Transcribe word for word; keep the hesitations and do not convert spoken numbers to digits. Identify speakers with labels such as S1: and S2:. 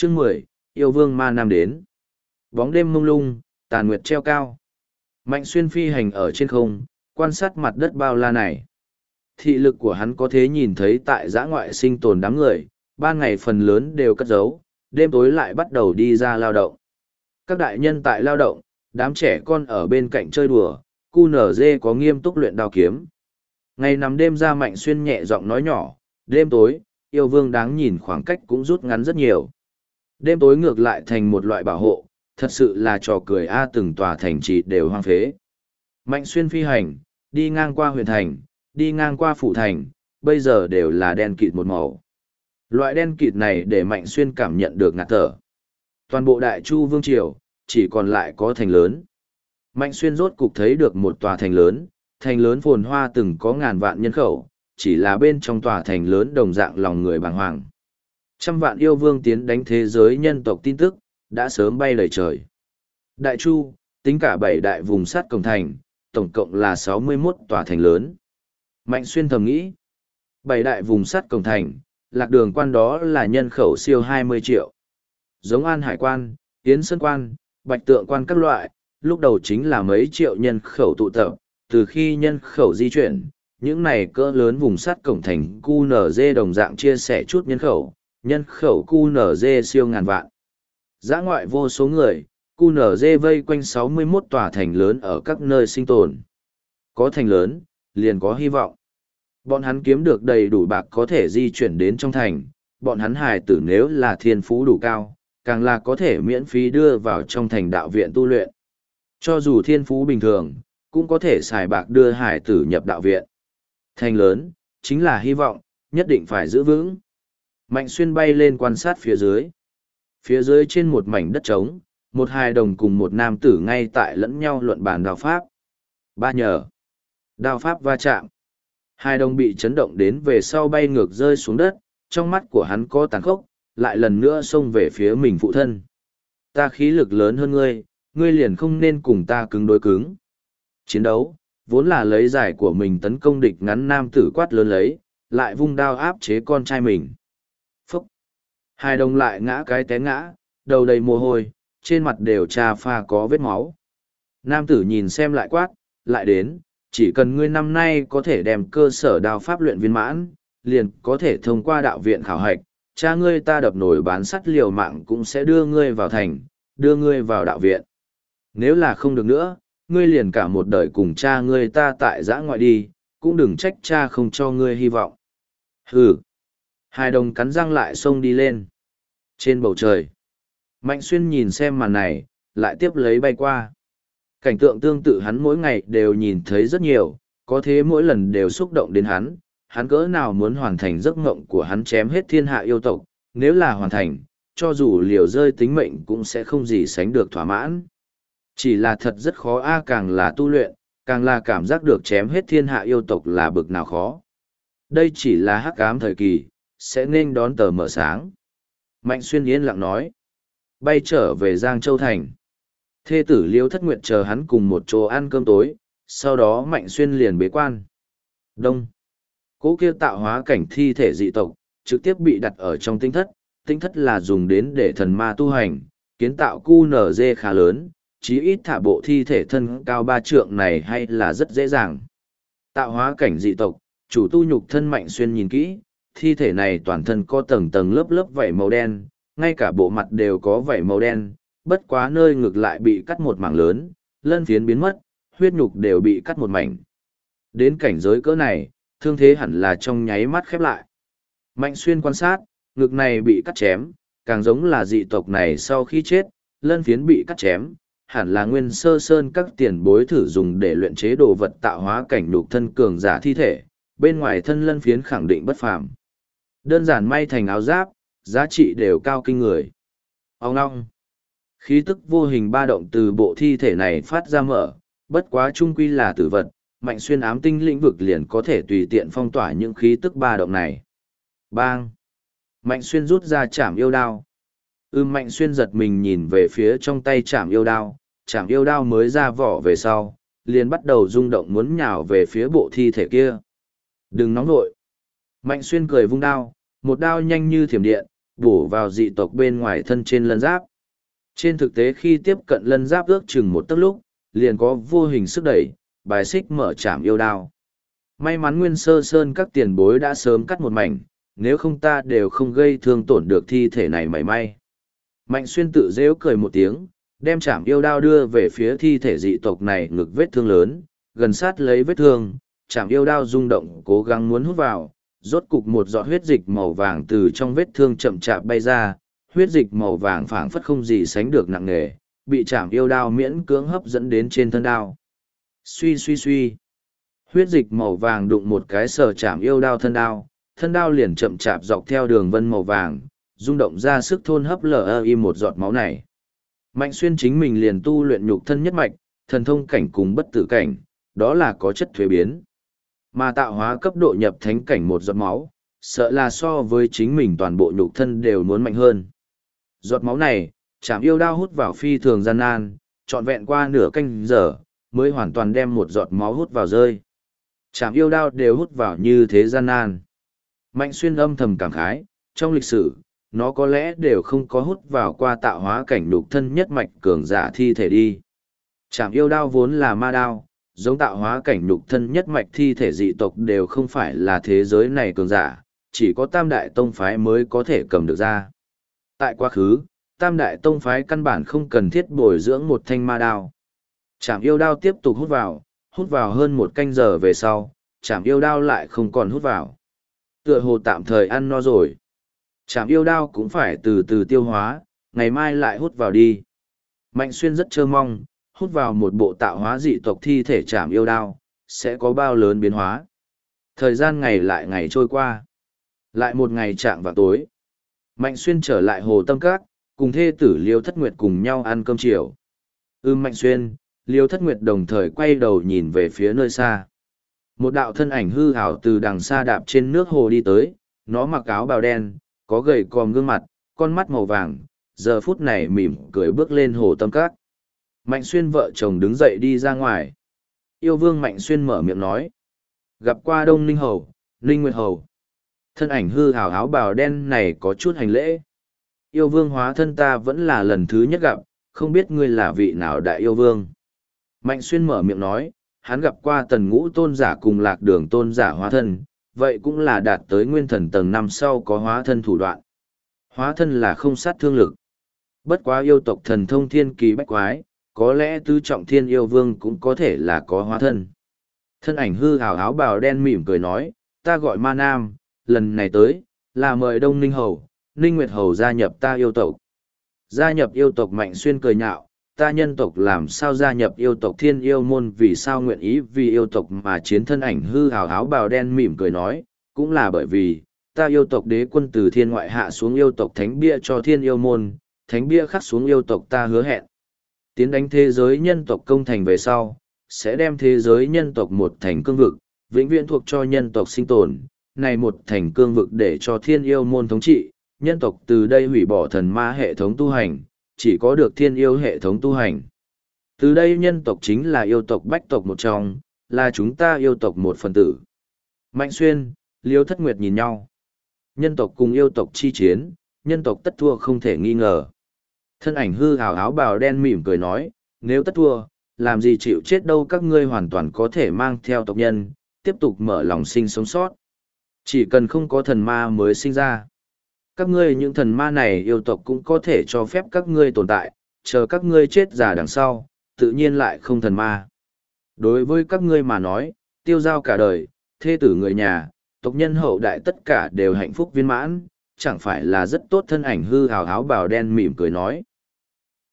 S1: Chương mười, yêu vương ma nam đến. Bóng đêm mông lung, tàn nguyệt treo cao. Mạnh Xuyên phi hành ở trên không, quan sát mặt đất bao la này. Thị lực của hắn có thể nhìn thấy tại dã ngoại sinh tồn đám người, ban ngày phần lớn đều cất giấu, đêm tối lại bắt đầu đi ra lao động. Các đại nhân tại lao động, đám trẻ con ở bên cạnh chơi đùa, cu nở dê có nghiêm túc luyện đao kiếm. Ngày nằm đêm ra Mạnh Xuyên nhẹ giọng nói nhỏ, đêm tối, yêu vương đáng nhìn khoảng cách cũng rút ngắn rất nhiều. Đêm tối ngược lại thành một loại bảo hộ, thật sự là trò cười a từng tòa thành trì đều hoang phế. Mạnh Xuyên phi hành, đi ngang qua huyện thành, đi ngang qua phủ thành, bây giờ đều là đen kịt một màu. Loại đen kịt này để Mạnh Xuyên cảm nhận được ngạt thở. Toàn bộ Đại Chu Vương Triều, chỉ còn lại có thành lớn. Mạnh Xuyên rốt cục thấy được một tòa thành lớn, thành lớn phồn hoa từng có ngàn vạn nhân khẩu, chỉ là bên trong tòa thành lớn đồng dạng lòng người bàng hoàng. Trăm vạn yêu vương tiến đánh thế giới nhân tộc tin tức, đã sớm bay lời trời. Đại Chu, tính cả bảy đại vùng sát cổng thành, tổng cộng là sáu mươi mốt tòa thành lớn. Mạnh Xuyên thầm nghĩ, bảy đại vùng sát cổng thành, lạc đường quan đó là nhân khẩu siêu hai mươi triệu. Giống An Hải quan, Yến Sơn quan, Bạch Tượng quan các loại, lúc đầu chính là mấy triệu nhân khẩu tụ tập, từ khi nhân khẩu di chuyển, những này cỡ lớn vùng sắt cổng thành cu nở dê đồng dạng chia sẻ chút nhân khẩu, nhân khẩu cu nở dê siêu ngàn vạn. Dã ngoại vô số người, cu nở dê vây quanh sáu mươi mốt tòa thành lớn ở các nơi sinh tồn. Có thành lớn, liền có hy vọng. Bọn hắn kiếm được đầy đủ bạc có thể di chuyển đến trong thành, bọn hắn hài tử nếu là thiên phú đủ cao, càng là có thể miễn phí đưa vào trong thành đạo viện tu luyện. Cho dù thiên phú bình thường, cũng có thể xài bạc đưa hải tử nhập đạo viện. Thành lớn, chính là hy vọng, nhất định phải giữ vững. Mạnh Xuyên bay lên quan sát phía dưới. Phía dưới trên một mảnh đất trống, một hài đồng cùng một nam tử ngay tại lẫn nhau luận bàn đao pháp. Ba nhờ. Đao pháp va chạm. Hai đồng bị chấn động đến về sau bay ngược rơi xuống đất, trong mắt của hắn có tàn khốc, lại lần nữa xông về phía mình phụ thân. Ta khí lực lớn hơn ngươi, ngươi liền không nên cùng ta cứng đối cứng. Chiến đấu, vốn là lấy giải của mình tấn công địch ngắn nam tử quát lớn lấy, lại vung đao áp chế con trai mình. Phúc! Hai đồng lại ngã cái té ngã, đầu đầy mồ hôi, trên mặt đều trà pha có vết máu. Nam tử nhìn xem lại quát, lại đến, chỉ cần ngươi năm nay có thể đem cơ sở đao pháp luyện viên mãn, liền có thể thông qua đạo viện khảo hạch, cha ngươi ta đập nổi bán sắt liều mạng cũng sẽ đưa ngươi vào thành, đưa ngươi vào đạo viện. Nếu là không được nữa, ngươi liền cả một đời cùng cha ngươi ta tại giã ngoại đi, cũng đừng trách cha không cho ngươi hy vọng. Hừ! Hai đồng cắn răng lại xông đi lên. Trên bầu trời, Mạnh Xuyên nhìn xem màn này, lại tiếp lấy bay qua. Cảnh tượng tương tự hắn mỗi ngày đều nhìn thấy rất nhiều, có thế mỗi lần đều xúc động đến hắn, hắn cỡ nào muốn hoàn thành giấc mộng của hắn chém hết thiên hạ yêu tộc, nếu là hoàn thành, cho dù liều rơi tính mệnh cũng sẽ không gì sánh được thỏa mãn. Chỉ là thật rất khó a càng là tu luyện, càng là cảm giác được chém hết thiên hạ yêu tộc là bực nào khó. Đây chỉ là hắc ám thời kỳ, sẽ nên đón tờ mở sáng. Mạnh Xuyên yên lặng nói, bay trở về Giang Châu Thành. Thê tử Liêu Thất Nguyệt chờ hắn cùng một chỗ ăn cơm tối, sau đó Mạnh Xuyên liền bế quan. Đông. Cỗ kia tạo hóa cảnh thi thể dị tộc, trực tiếp bị đặt ở trong tinh thất. Tinh thất là dùng đến để thần ma tu hành, kiến tạo cu nở dê khá lớn, chí ít thả bộ thi thể thân cao ba trượng này hay là rất dễ dàng. Tạo hóa cảnh dị tộc, chủ tu nhục thân Mạnh Xuyên nhìn kỹ, thi thể này toàn thân có tầng tầng lớp lớp vảy màu đen, ngay cả bộ mặt đều có vảy màu đen, bất quá nơi ngực lại bị cắt một mảng lớn, lân phiến biến mất, huyết nhục đều bị cắt một mảnh. Đến cảnh giới cỡ này, thương thế hẳn là trong nháy mắt khép lại. Mạnh Xuyên quan sát, ngực này bị cắt chém, càng giống là dị tộc này sau khi chết, lân phiến bị cắt chém, hẳn là nguyên sơ sơn các tiền bối thử dùng để luyện chế đồ vật tạo hóa cảnh nhục thân cường giả thi thể, bên ngoài thân lân phiến khẳng định bất phàm. Đơn giản may thành áo giáp, giá trị đều cao kinh người. Ông ngong. Khí tức vô hình ba động từ bộ thi thể này phát ra mở, bất quá trung quy là tử vật, Mạnh Xuyên ám tinh lĩnh vực liền có thể tùy tiện phong tỏa những khí tức ba động này. Bang! Mạnh Xuyên rút ra chảm yêu đao. Ưm Mạnh Xuyên giật mình nhìn về phía trong tay chảm yêu đao, chảm yêu đao mới ra vỏ về sau, liền bắt đầu rung động muốn nhào về phía bộ thi thể kia. Đừng nóng vội. Mạnh Xuyên cười vung đao, một đao nhanh như thiểm điện, bổ vào dị tộc bên ngoài thân trên lân giáp. Trên thực tế khi tiếp cận lân giáp ước chừng một tấc lúc, liền có vô hình sức đẩy, bài xích mở chạm yêu đao. May mắn Nguyên Sơ Sơn các tiền bối đã sớm cắt một mảnh, nếu không ta đều không gây thương tổn được thi thể này mảy may. Mạnh Xuyên tự rêu cười một tiếng, đem chạm yêu đao đưa về phía thi thể dị tộc này ngực vết thương lớn, gần sát lấy vết thương, chạm yêu đao rung động cố gắng muốn hút vào, rốt cục một giọt huyết dịch màu vàng từ trong vết thương chậm chạp bay ra, huyết dịch màu vàng phảng phất không gì sánh được nặng nề, bị chạm yêu đao miễn cưỡng hấp dẫn đến trên thân đao. Suy suy suy. Huyết dịch màu vàng đụng một cái sờ chạm yêu đao thân đao, thân đao liền chậm chạp dọc theo đường vân màu vàng, rung động ra sức thôn hấp lờ im một giọt máu này. Mạnh Xuyên chính mình liền tu luyện nhục thân nhất mạch, thần thông cảnh cùng bất tử cảnh, đó là có chất thuế biến. Mà tạo hóa cấp độ nhập thánh cảnh một giọt máu, sợ là so với chính mình toàn bộ nhục thân đều muốn mạnh hơn. Giọt máu này, chạm yêu đao hút vào phi thường gian nan, trọn vẹn qua nửa canh giờ, mới hoàn toàn đem một giọt máu hút vào rơi. Chạm yêu đao đều hút vào như thế gian nan. Mạnh Xuyên âm thầm cảm khái, trong lịch sử, nó có lẽ đều không có hút vào qua tạo hóa cảnh nhục thân nhất mạch cường giả thi thể đi. Chạm yêu đao vốn là ma đao, giống tạo hóa cảnh nhục thân nhất mạch thi thể dị tộc đều không phải là thế giới này cường giả, chỉ có tam đại tông phái mới có thể cầm được ra. Tại quá khứ, tam đại tông phái căn bản không cần thiết bồi dưỡng một thanh ma đao. Chạm yêu đao tiếp tục hút vào, hút vào hơn một canh giờ về sau, chạm yêu đao lại không còn hút vào. Tựa hồ tạm thời ăn no rồi. Chạm yêu đao cũng phải từ từ tiêu hóa, ngày mai lại hút vào đi. Mạnh Xuyên rất trơ mong, hút vào một bộ tạo hóa dị tộc thi thể chạm yêu đao, sẽ có bao lớn biến hóa. Thời gian ngày lại ngày trôi qua. Lại một ngày chạm vào tối. Mạnh Xuyên trở lại Hồ Tâm Các, cùng thê tử Liêu Thất Nguyệt cùng nhau ăn cơm chiều. Ưm Mạnh Xuyên, Liêu Thất Nguyệt đồng thời quay đầu nhìn về phía nơi xa. Một đạo thân ảnh hư ảo từ đằng xa đạp trên nước hồ đi tới, nó mặc áo bào đen, có gầy còm gương mặt, con mắt màu vàng, giờ phút này mỉm cười bước lên Hồ Tâm Các. Mạnh Xuyên vợ chồng đứng dậy đi ra ngoài. Yêu Vương Mạnh Xuyên mở miệng nói. Gặp qua Đông Ninh Hầu, Ninh Nguyệt Hầu. Thân ảnh hư hào áo bào đen này có chút hành lễ. Yêu Vương hóa thân ta vẫn là lần thứ nhất gặp, không biết ngươi là vị nào đại yêu vương. Mạnh Xuyên mở miệng nói, hắn gặp qua tần ngũ tôn giả cùng lạc đường tôn giả hóa thân, vậy cũng là đạt tới nguyên thần tầng năm sau có hóa thân thủ đoạn. Hóa thân là không sát thương lực. Bất quá yêu tộc thần thông thiên kỳ bách quái, có lẽ tứ trọng thiên yêu vương cũng có thể là có hóa thân. Thân ảnh hư hào áo bào đen mỉm cười nói, ta gọi Ma Nam, lần này tới, là mời Đông Ninh Hầu, Ninh Nguyệt Hầu gia nhập ta yêu tộc. Gia nhập yêu tộc Mạnh Xuyên cười nhạo, ta nhân tộc làm sao gia nhập yêu tộc thiên yêu môn vì sao nguyện ý vì yêu tộc mà chiến. Thân ảnh hư hào áo bào đen mỉm cười nói, cũng là bởi vì, ta yêu tộc đế quân từ thiên ngoại hạ xuống yêu tộc thánh bia cho thiên yêu môn, thánh bia khắc xuống yêu tộc ta hứa hẹn. Tiến đánh thế giới nhân tộc công thành về sau, sẽ đem thế giới nhân tộc một thành cương vực, vĩnh viễn thuộc cho nhân tộc sinh tồn, này một thành cương vực để cho thiên yêu môn thống trị, nhân tộc từ đây hủy bỏ thần ma hệ thống tu hành, chỉ có được thiên yêu hệ thống tu hành. Từ đây nhân tộc chính là yêu tộc bách tộc một trong, là chúng ta yêu tộc một phần tử. Mạnh Xuyên, Liêu Thất Nguyệt nhìn nhau. Nhân tộc cùng yêu tộc chi chiến, nhân tộc tất thua không thể nghi ngờ. Thân ảnh hư hào áo bào đen mỉm cười nói, nếu tất thua, làm gì chịu chết đâu, các ngươi hoàn toàn có thể mang theo tộc nhân, tiếp tục mở lòng sinh sống sót. Chỉ cần không có thần ma mới sinh ra. Các ngươi những thần ma này yêu tộc cũng có thể cho phép các ngươi tồn tại, chờ các ngươi chết già đằng sau, tự nhiên lại không thần ma. Đối với các ngươi mà nói, tiêu giao cả đời, thê tử người nhà, tộc nhân hậu đại tất cả đều hạnh phúc viên mãn, chẳng phải là rất tốt. Thân ảnh hư hào áo bào đen mỉm cười nói.